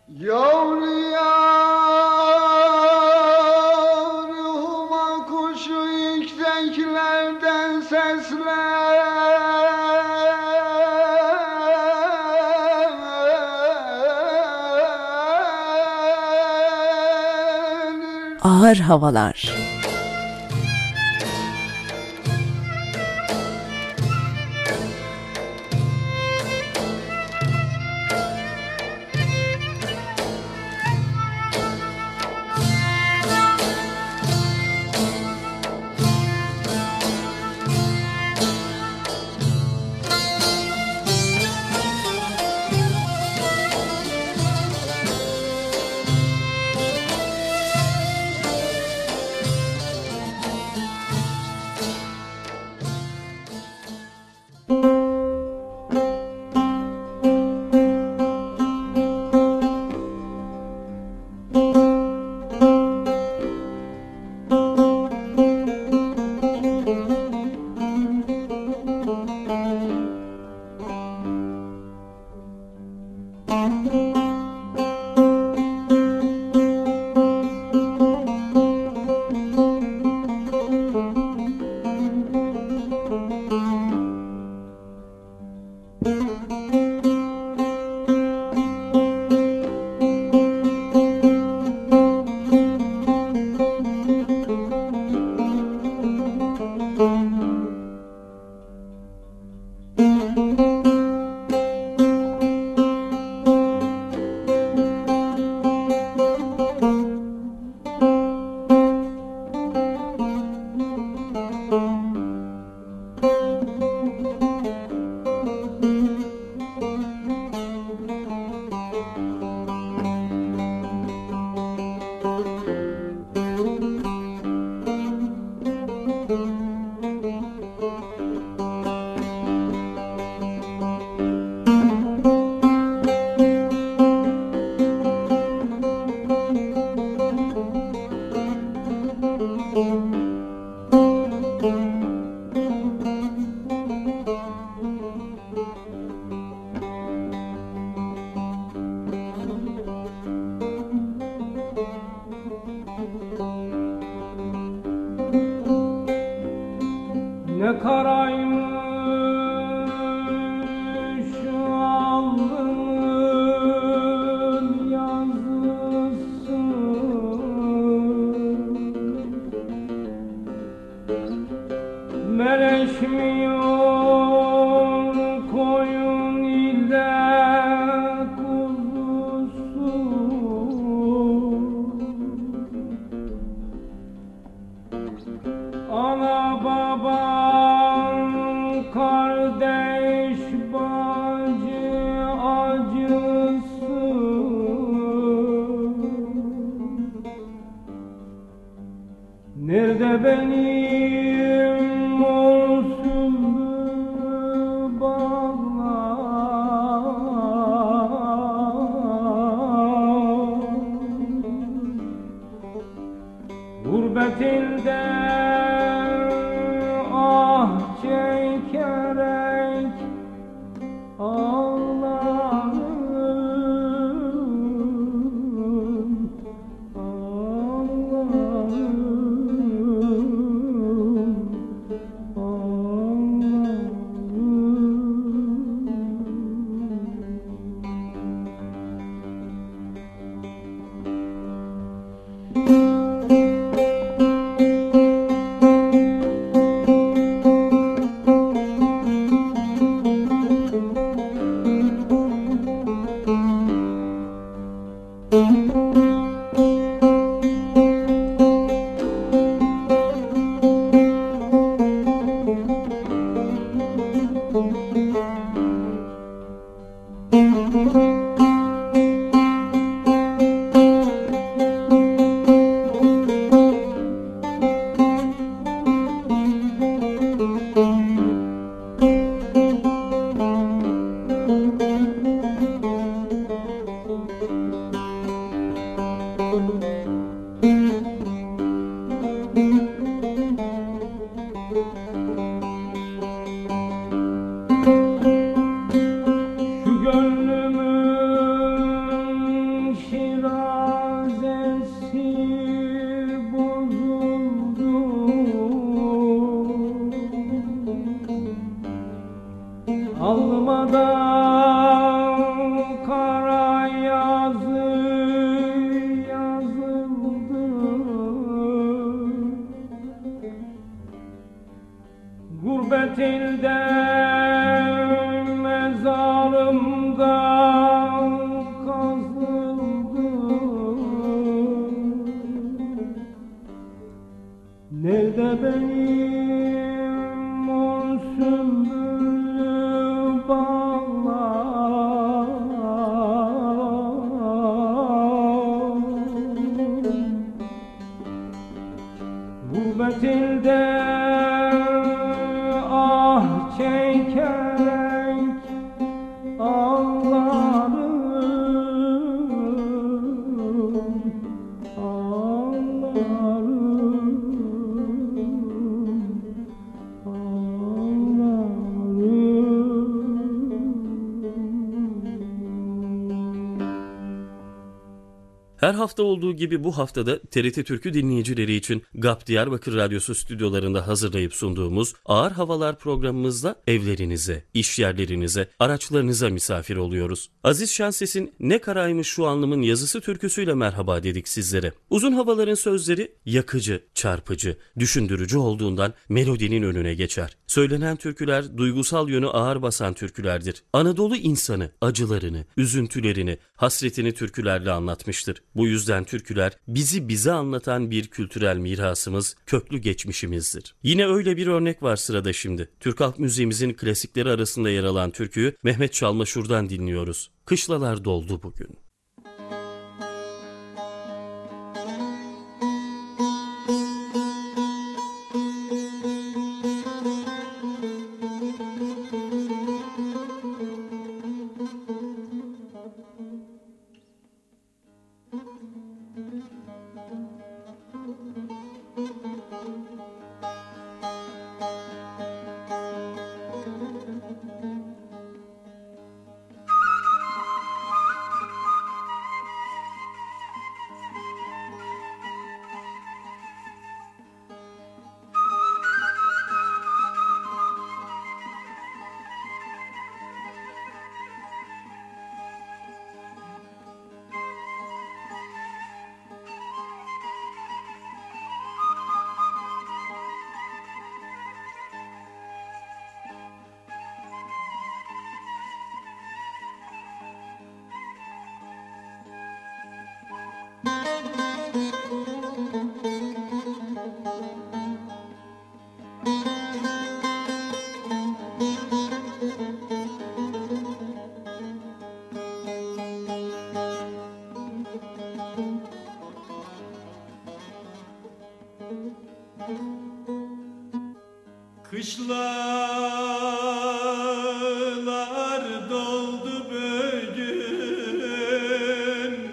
Yavruya ruhuma kuşu yükseklerden seslenir. Ağır havalar. Ne karaymış alnının yazısı, meleşmiyor koyun ile kuzusu. Ana baba kardeş bacı acısı, nerede benim o sümbül bağlar, gurbet ilde ah çekerek ağlarım, ağlarım, Gurbetinde ah çekerek ağlarım, ağlarım, Her hafta olduğu gibi bu haftada TRT Türkü dinleyicileri için GAP Diyarbakır Radyosu stüdyolarında hazırlayıp sunduğumuz Ağır Havalar programımızda evlerinize, iş yerlerinize, araçlarınıza misafir oluyoruz. Aziz Şenses'in Ne Karaymış Şu Alnımın yazısı türküsüyle merhaba dedik sizlere. Uzun havaların sözleri yakıcı, çarpıcı, düşündürücü olduğundan melodinin önüne geçer. Söylenen türküler duygusal yönü ağır basan türkülerdir. Anadolu insanı, acılarını, üzüntülerini, hasretini türkülerle anlatmıştır. Bu yüzden türküler bize anlatan bir kültürel mirasımız, köklü geçmişimizdir. Yine öyle bir örnek var sırada şimdi. Türk halk müziğimizin klasikleri arasında yer alan türküyü Mehmet Çalmaşur'dan dinliyoruz. Kışlalar doldu bugün. Kışlalar doldu bugün,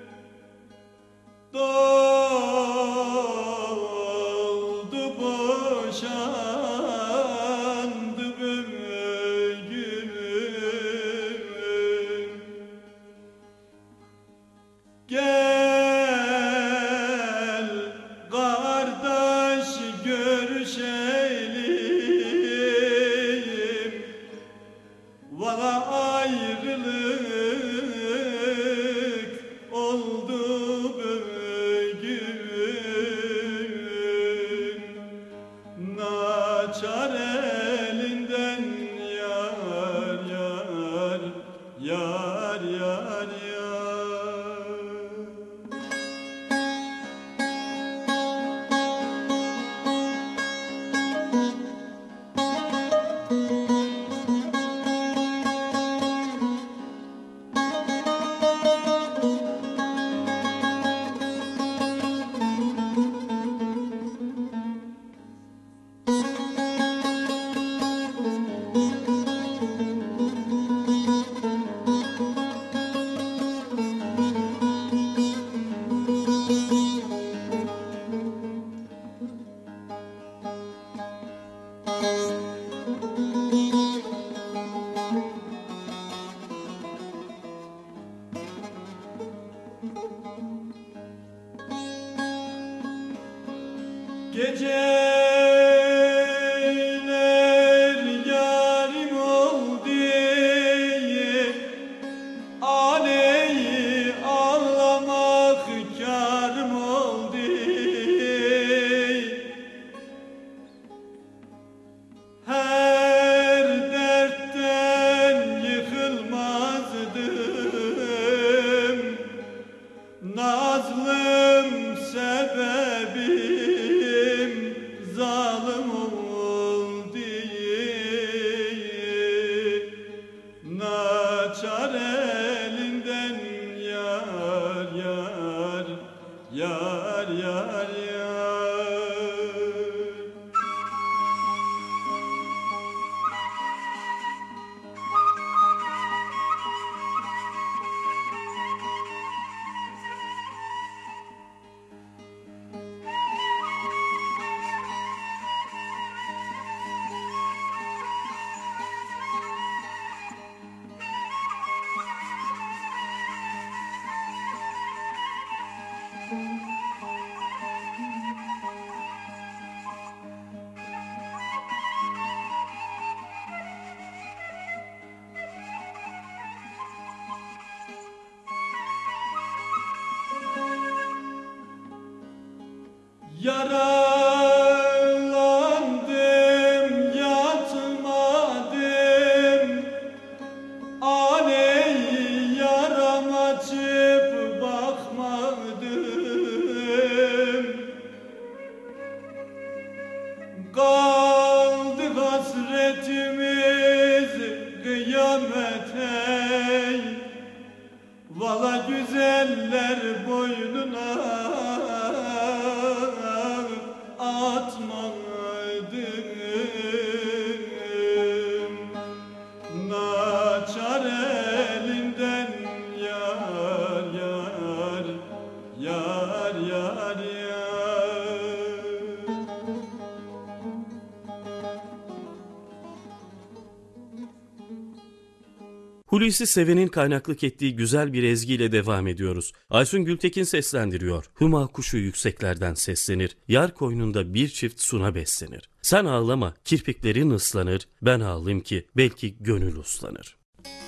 doldu boşandı bugün. Gel kardeş görüşelim, valla ayrılık oldu bugün. Naçar elinden yar yar, yar yar yar. Geceler yarim oldu, aleyhi ağlamak kârım oldu. Her dertten yıkılmazdım, nazlım sebebim zalim oldu. Naçar elinden yar yar, yar yar yar. Yaralandım, yatmadım, aley yaram açıp bakmadım. Kaldı hasretimiz kıyamete, vala güzeller boynuna atmadım. Naçar elinden yar yar, yar yar yar. Hulusi Seven'in kaynaklık ettiği güzel bir ezgiyle devam ediyoruz. Aysun Gültekin seslendiriyor. Huma kuşu yükseklerden seslenir. Yar koynunda bir çift suna beslenir. Sen ağlama, kirpiklerin ıslanır. Ben ağlayayım ki belki gönül uslanır.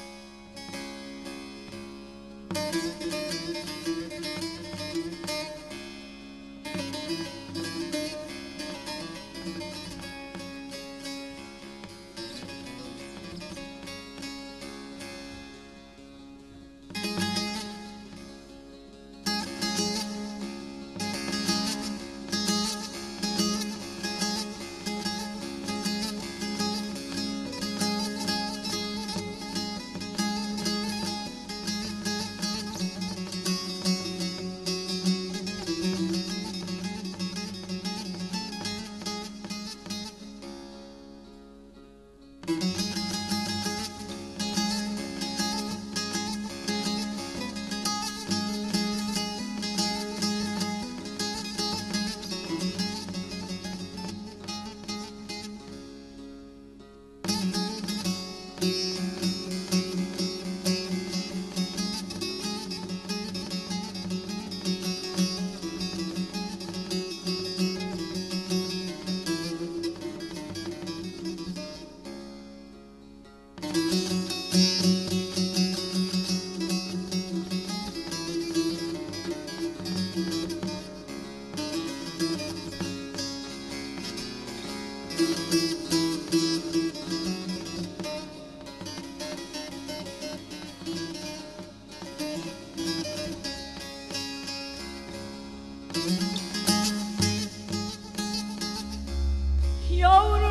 Yavru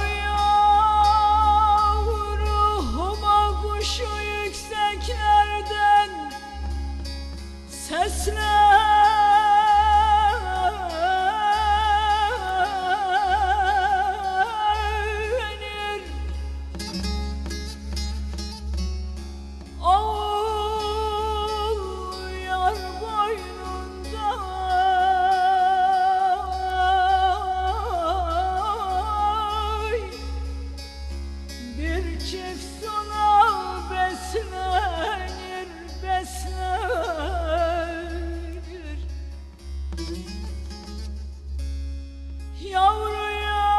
yavru huma kuşu yükseklerden seslenir. Ağul yar boynunda bir çift suna beslenir, beslenir. Yavru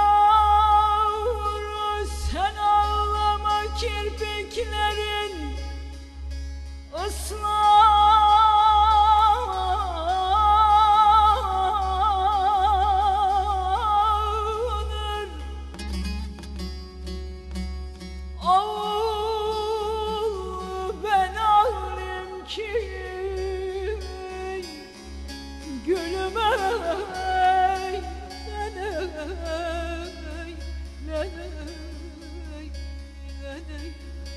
yavru sen ağlama, kirpiklerin ıslanır. Ağul ben ağlayayım ki gülüm ey, neney, neney, neney.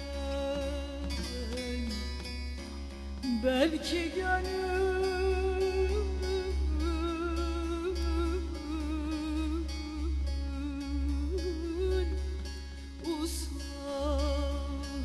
Belki gönül uslan.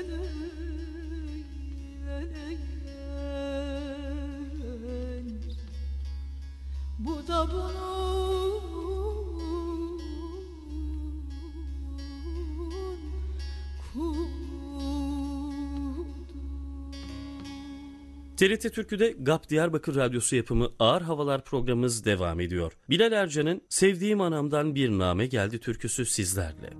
Bu da bunun kulu. TRT Türkü'de GAP Diyarbakır Radyosu yapımı Ağır Havalar programımız devam ediyor. Bilal Ercan'ın Sevdiğim Anamdan Bir Name Geldi türküsü sizlerle.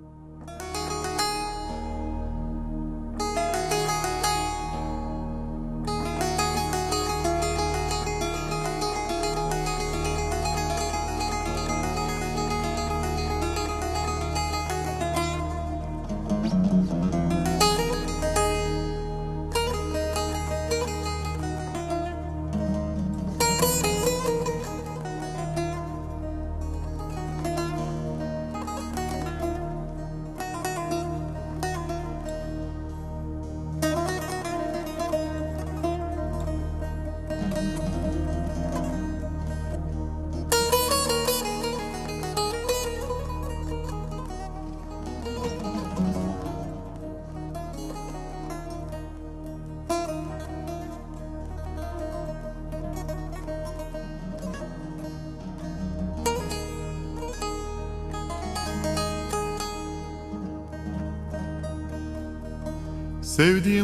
Sevdiğim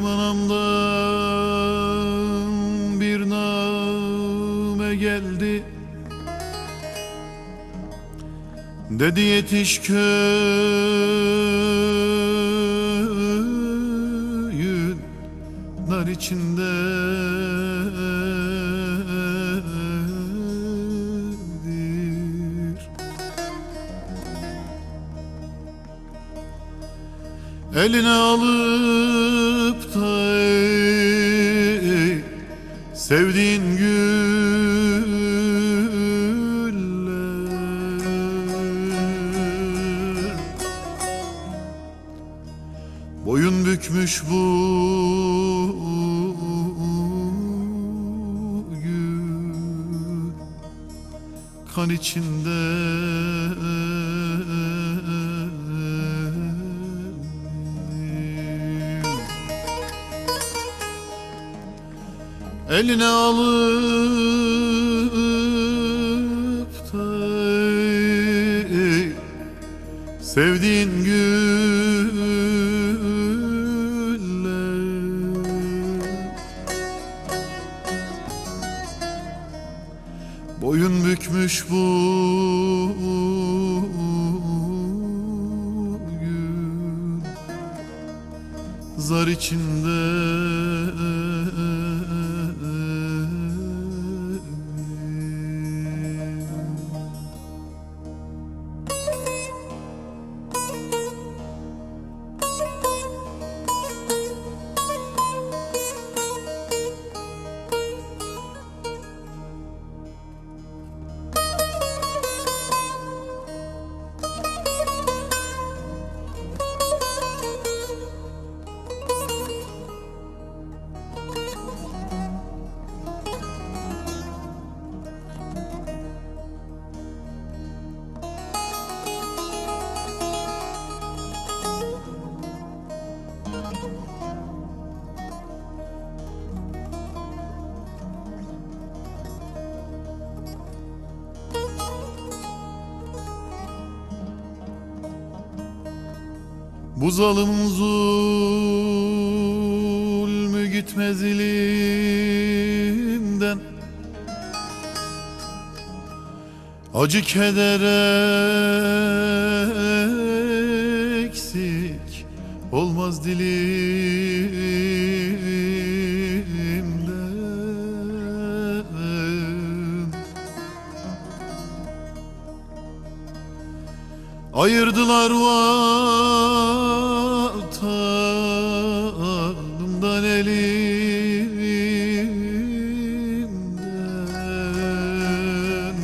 anamdan bir name geldi. Dedi yetiş köyün nar içindedir. Eline alıp da sevdiğin güller boyun bükmüş bugün kan içinde. Eline alıp da sevdiğin güller boyun bükmüş bugün zar içinde. Bu zalim zulmü gitmez ilimden, acı keder eksik olmaz dilimden. Ayırdılar vatanımdan elimden.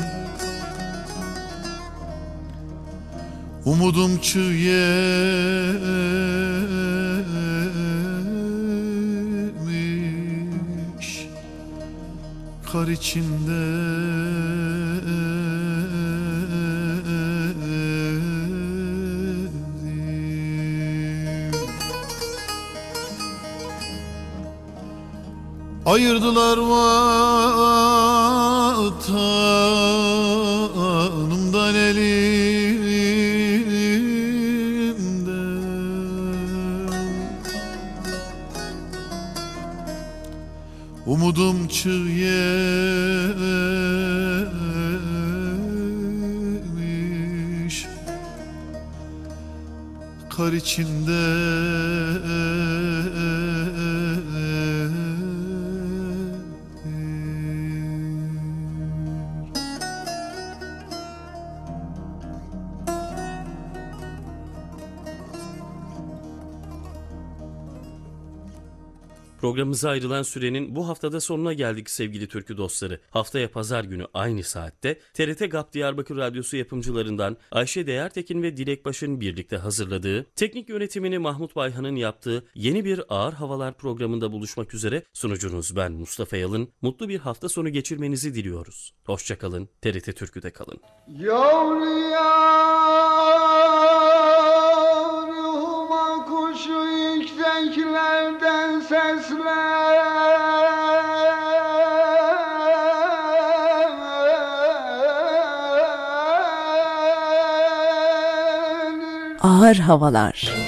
Umudum çığ yemiş kar içinde. ayırdılar vatanımdan elimden. Umudum çığ yemiş, kar içinde. Programımıza ayrılan sürenin bu haftada sonuna geldik sevgili türkü dostları. Haftaya pazar günü aynı saatte TRT GAP Diyarbakır Radyosu yapımcılarından Ayşe Değertekin ve Dilek Baş'ın birlikte hazırladığı, teknik yönetimini Mahmut Bayhan'ın yaptığı yeni bir Ağır Havalar programında buluşmak üzere sunucunuz ben Mustafa Yalın. Mutlu bir hafta sonu geçirmenizi diliyoruz. Hoşçakalın, TRT Türkü'de kalın. Yavru ruhuma kuşu yükseklerden sesler. Ağır Havalar.